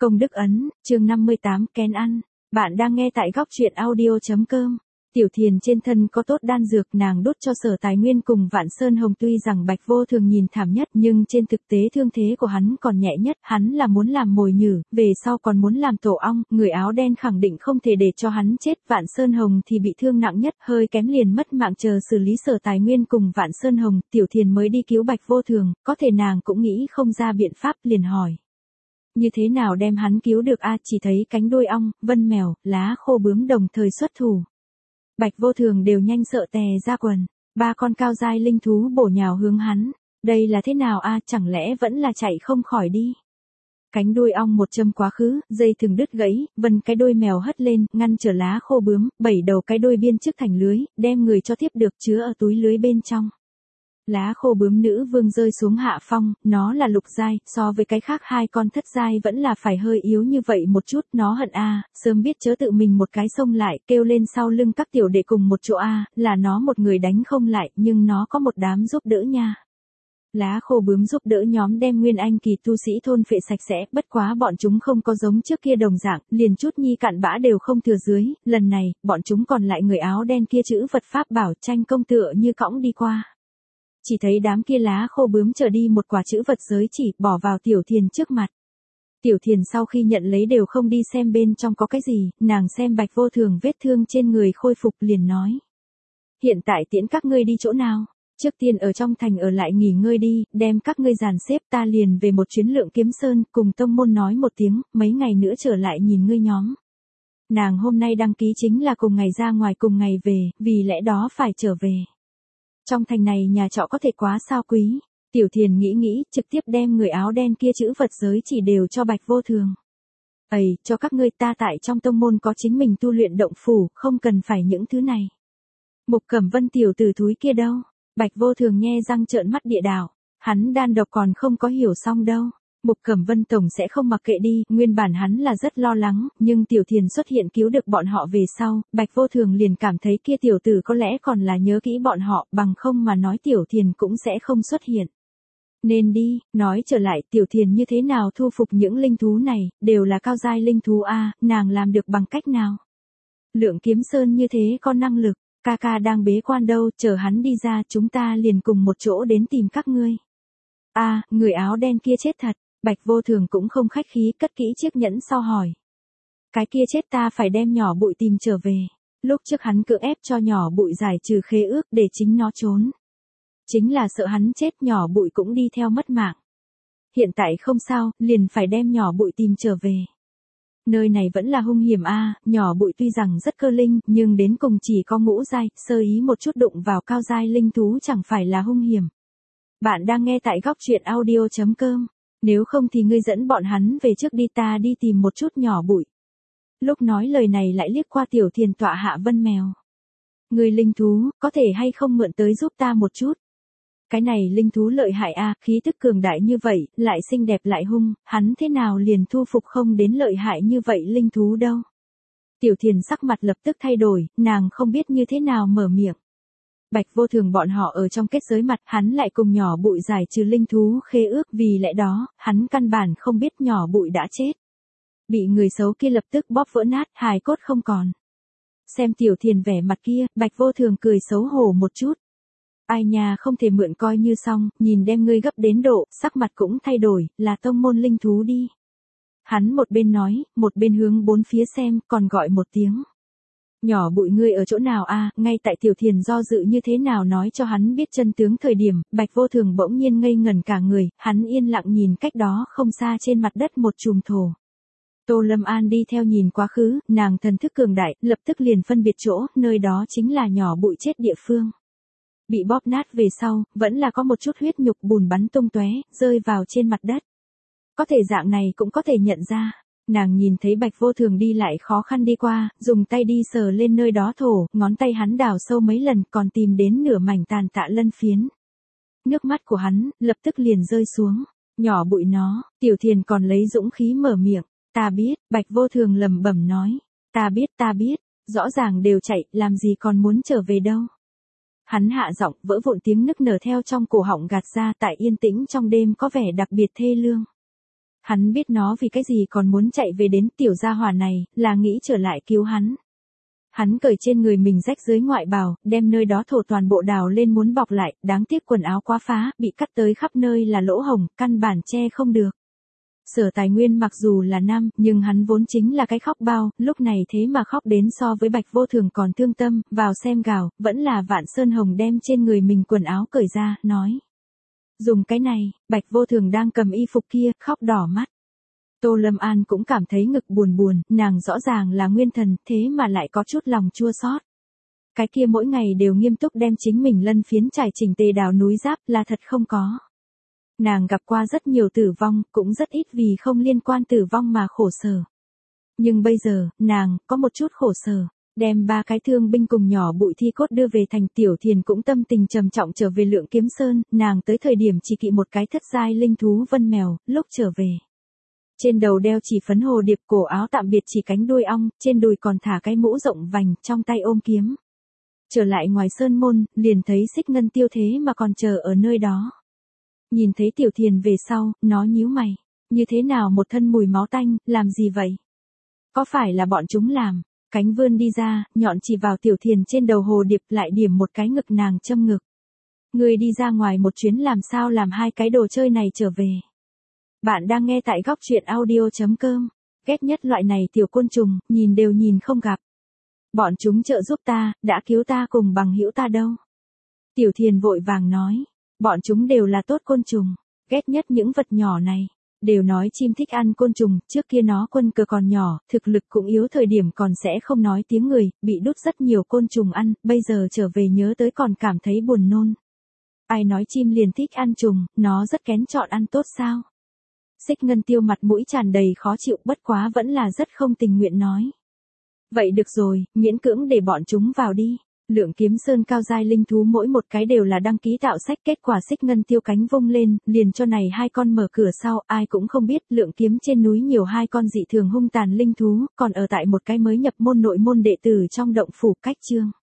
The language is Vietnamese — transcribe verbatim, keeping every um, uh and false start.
Công đức ấn, chương năm mươi tám, kén ăn. Bạn đang nghe tại góc truyện audio.com. Tiểu Thiền trên thân có tốt đan dược, nàng đốt cho Sở Tài Nguyên cùng Vạn Sơn Hồng. Tuy rằng Bạch Vô Thường nhìn thảm nhất, nhưng trên thực tế thương thế của hắn còn nhẹ nhất. Hắn là muốn làm mồi nhử, về sau còn muốn làm tổ ong. Người áo đen khẳng định không thể để cho hắn chết. Vạn Sơn Hồng thì bị thương nặng nhất, hơi kém liền mất mạng. Chờ xử lý Sở Tài Nguyên cùng Vạn Sơn Hồng, Tiểu Thiền mới đi cứu Bạch Vô Thường. Có thể nàng cũng nghĩ không ra biện pháp, liền hỏi: như thế nào đem hắn cứu được a? Chỉ thấy cánh đuôi ong, vân mèo, lá khô bướm đồng thời xuất thủ. Bạch Vô Thường đều nhanh sợ tè ra quần. Ba con cao giai linh thú bổ nhào hướng hắn. Đây là thế nào a? Chẳng lẽ vẫn là chạy không khỏi đi? Cánh đuôi ong một châm quá khứ, dây thừng đứt gãy, vân cái đuôi mèo hất lên, ngăn trở lá khô bướm, bảy đầu cái đuôi biên trước thành lưới, đem người cho tiếp được chứa ở túi lưới bên trong. Lá khô bướm nữ vương rơi xuống hạ phong, nó là lục giai, so với cái khác hai con thất giai vẫn là phải hơi yếu như vậy một chút. Nó hận a, sớm biết chớ tự mình một cái xông lại, kêu lên sau lưng các tiểu đệ cùng một chỗ a, là nó một người đánh không lại, nhưng nó có một đám giúp đỡ nha. Lá khô bướm giúp đỡ nhóm đem nguyên anh kỳ tu sĩ thôn phệ sạch sẽ, bất quá bọn chúng không có giống trước kia đồng dạng, liền chút nhi cặn bã đều không thừa dưới. Lần này, bọn chúng còn lại người áo đen kia chữ vật pháp bảo tranh công tựa như cõng đi qua. Chỉ thấy đám kia lá khô bướm trở đi một quả chữ vật giới chỉ, bỏ vào Tiểu Thiền trước mặt. Tiểu Thiền sau khi nhận lấy đều không đi xem bên trong có cái gì, nàng xem Bạch Vô Thường vết thương trên người khôi phục liền nói: hiện tại tiễn các ngươi đi chỗ nào? Trước tiên ở trong thành ở lại nghỉ ngơi đi, đem các ngươi dàn xếp, ta liền về một chuyến Lượng Kiếm Sơn, cùng tông môn nói một tiếng, mấy ngày nữa trở lại nhìn ngươi nhóm. Nàng hôm nay đăng ký chính là cùng ngày ra ngoài cùng ngày về, vì lẽ đó phải trở về. Trong thành này nhà trọ có thể quá sao quý. Tiểu Thiền nghĩ nghĩ, trực tiếp đem người áo đen kia chữ vật giới chỉ đều cho Bạch Vô Thường. Ây, cho các ngươi, ta tại trong tông môn có chính mình tu luyện động phủ, không cần phải những thứ này. Mục Cẩm Vân tiểu tử thúi kia đâu? Bạch Vô Thường nhe răng trợn mắt địa đảo. Hắn đan độc còn không có hiểu xong đâu. Mục Cẩm Vân tổng sẽ không mặc kệ đi, nguyên bản hắn là rất lo lắng, nhưng Tiểu Thiền xuất hiện cứu được bọn họ về sau, Bạch Vô Thường liền cảm thấy kia tiểu tử có lẽ còn là nhớ kỹ bọn họ, bằng không mà nói Tiểu Thiền cũng sẽ không xuất hiện. Nên đi, nói trở lại, Tiểu Thiền như thế nào thu phục những linh thú này, đều là cao giai linh thú a, nàng làm được bằng cách nào? Lượng Kiếm Sơn như thế có năng lực, ca ca đang bế quan đâu, chờ hắn đi ra chúng ta liền cùng một chỗ đến tìm các ngươi. A, người áo đen kia chết thật. Bạch Vô Thường cũng không khách khí, cất kỹ chiếc nhẫn sau hỏi: cái kia chết ta phải đem nhỏ bụi tìm trở về. Lúc trước hắn cưỡng ép cho nhỏ bụi giải trừ khế ước để chính nó trốn. Chính là sợ hắn chết nhỏ bụi cũng đi theo mất mạng. Hiện tại không sao, liền phải đem nhỏ bụi tìm trở về. Nơi này vẫn là hung hiểm a, nhỏ bụi tuy rằng rất cơ linh, nhưng đến cùng chỉ có ngũ giai, sơ ý một chút đụng vào cao giai linh thú chẳng phải là hung hiểm. Bạn đang nghe tại góc truyện audio.com. Nếu không thì ngươi dẫn bọn hắn về trước đi, ta đi tìm một chút nhỏ bụi. Lúc nói lời này lại liếc qua Tiểu Thiền tọa hạ vân mèo. Ngươi linh thú, có thể hay không mượn tới giúp ta một chút? Cái này linh thú lợi hại a, khí tức cường đại như vậy, lại xinh đẹp lại hung, hắn thế nào liền thu phục không đến lợi hại như vậy linh thú đâu. Tiểu Thiền sắc mặt lập tức thay đổi, nàng không biết như thế nào mở miệng. Bạch Vô Thường bọn họ ở trong kết giới mặt, hắn lại cùng nhỏ bụi giải trừ linh thú khế ước, vì lẽ đó, hắn căn bản không biết nhỏ bụi đã chết. Bị người xấu kia lập tức bóp vỡ nát, hài cốt không còn. Xem Tiểu Thiền vẻ mặt kia, Bạch Vô Thường cười xấu hổ một chút. Ai nhà không thể mượn coi như xong, nhìn đem ngươi gấp đến độ, sắc mặt cũng thay đổi, là tông môn linh thú đi. Hắn một bên nói, một bên hướng bốn phía xem, còn gọi một tiếng: nhỏ bụi ngươi ở chỗ nào a? Ngay tại Tiểu Thiền do dự như thế nào nói cho hắn biết chân tướng thời điểm, Bạch Vô Thường bỗng nhiên ngây ngẩn cả người, hắn yên lặng nhìn cách đó không xa trên mặt đất một chùm thổ. Tô Lâm An đi theo nhìn quá khứ, nàng thần thức cường đại, lập tức liền phân biệt chỗ, nơi đó chính là nhỏ bụi chết địa phương. Bị bóp nát về sau, vẫn là có một chút huyết nhục bùn bắn tung tóe, rơi vào trên mặt đất. Có thể dạng này cũng có thể nhận ra. Nàng nhìn thấy Bạch Vô Thường đi lại khó khăn đi qua, dùng tay đi sờ lên nơi đó thổ, ngón tay hắn đào sâu mấy lần còn tìm đến nửa mảnh tàn tạ lân phiến. Nước mắt của hắn, lập tức liền rơi xuống. Nhỏ bụi nó, Tiểu Thiền còn lấy dũng khí mở miệng. Ta biết, Bạch Vô Thường lẩm bẩm nói. Ta biết, ta biết, rõ ràng đều chạy, làm gì còn muốn trở về đâu. Hắn hạ giọng, vỡ vụn tiếng nức nở theo trong cổ họng gạt ra, tại yên tĩnh trong đêm có vẻ đặc biệt thê lương. Hắn biết nó vì cái gì còn muốn chạy về đến tiểu gia hỏa này, là nghĩ trở lại cứu hắn. Hắn cởi trên người mình rách dưới ngoại bào, đem nơi đó thổ toàn bộ đào lên muốn bọc lại, đáng tiếc quần áo quá phá, bị cắt tới khắp nơi là lỗ hổng, căn bản che không được. Sở Tài Nguyên mặc dù là nam, nhưng hắn vốn chính là cái khóc bao, lúc này thế mà khóc đến so với Bạch Vô Thường còn thương tâm, vào xem gào, vẫn là Vạn Sơn Hồng đem trên người mình quần áo cởi ra, nói. Dùng cái này, Bạch Vô Thường đang cầm y phục kia, khóc đỏ mắt. Tô Lâm An cũng cảm thấy ngực buồn buồn, nàng rõ ràng là nguyên thần, thế mà lại có chút lòng chua xót. Cái kia mỗi ngày đều nghiêm túc đem chính mình lân phiến trải chỉnh tề đào núi giáp là thật không có. Nàng gặp qua rất nhiều tử vong, cũng rất ít vì không liên quan tử vong mà khổ sở. Nhưng bây giờ, nàng, có một chút khổ sở, đem ba cái thương binh cùng nhỏ bụi thi cốt đưa về thành Tiểu Thiền cũng tâm tình trầm trọng trở về Lượng Kiếm Sơn, nàng tới thời điểm chỉ kỵ một cái thất giai linh thú vân mèo, lúc trở về. Trên đầu đeo chỉ phấn hồ điệp, cổ áo tạm biệt chỉ cánh đuôi ong, trên đùi còn thả cái mũ rộng vành, trong tay ôm kiếm. Trở lại ngoài sơn môn, liền thấy Xích Ngân Tiêu thế mà còn chờ ở nơi đó. Nhìn thấy Tiểu Thiền về sau, nó nhíu mày. Như thế nào một thân mùi máu tanh, làm gì vậy? Có phải là bọn chúng làm? Cánh vươn đi ra, nhọn chỉ vào Tiểu Thiền trên đầu hồ điệp lại điểm một cái ngực nàng châm ngực. Người đi ra ngoài một chuyến làm sao làm hai cái đồ chơi này trở về. Bạn đang nghe tại góc truyện audio chấm com. Ghét nhất loại này tiểu côn trùng, nhìn đều nhìn không gặp. Bọn chúng trợ giúp ta, đã cứu ta cùng bằng hữu ta đâu. Tiểu Thiền vội vàng nói. Bọn chúng đều là tốt côn trùng. Ghét nhất những vật nhỏ này. Đều nói chim thích ăn côn trùng, trước kia nó quân cờ còn nhỏ, thực lực cũng yếu thời điểm còn sẽ không nói tiếng người, bị đút rất nhiều côn trùng ăn, bây giờ trở về nhớ tới còn cảm thấy buồn nôn. Ai nói chim liền thích ăn trùng, nó rất kén chọn ăn tốt sao? Xích Ngân Tiêu mặt mũi tràn đầy khó chịu, bất quá vẫn là rất không tình nguyện nói. Vậy được rồi, miễn cưỡng để bọn chúng vào đi. Lượng Kiếm Sơn cao giai linh thú mỗi một cái đều là đăng ký tạo sách, kết quả Xích Ngân Tiêu cánh vung lên, liền cho này hai con mở cửa sau, ai cũng không biết Lượng Kiếm trên núi nhiều hai con dị thường hung tàn linh thú, còn ở tại một cái mới nhập môn nội môn đệ tử trong động phủ cách chương.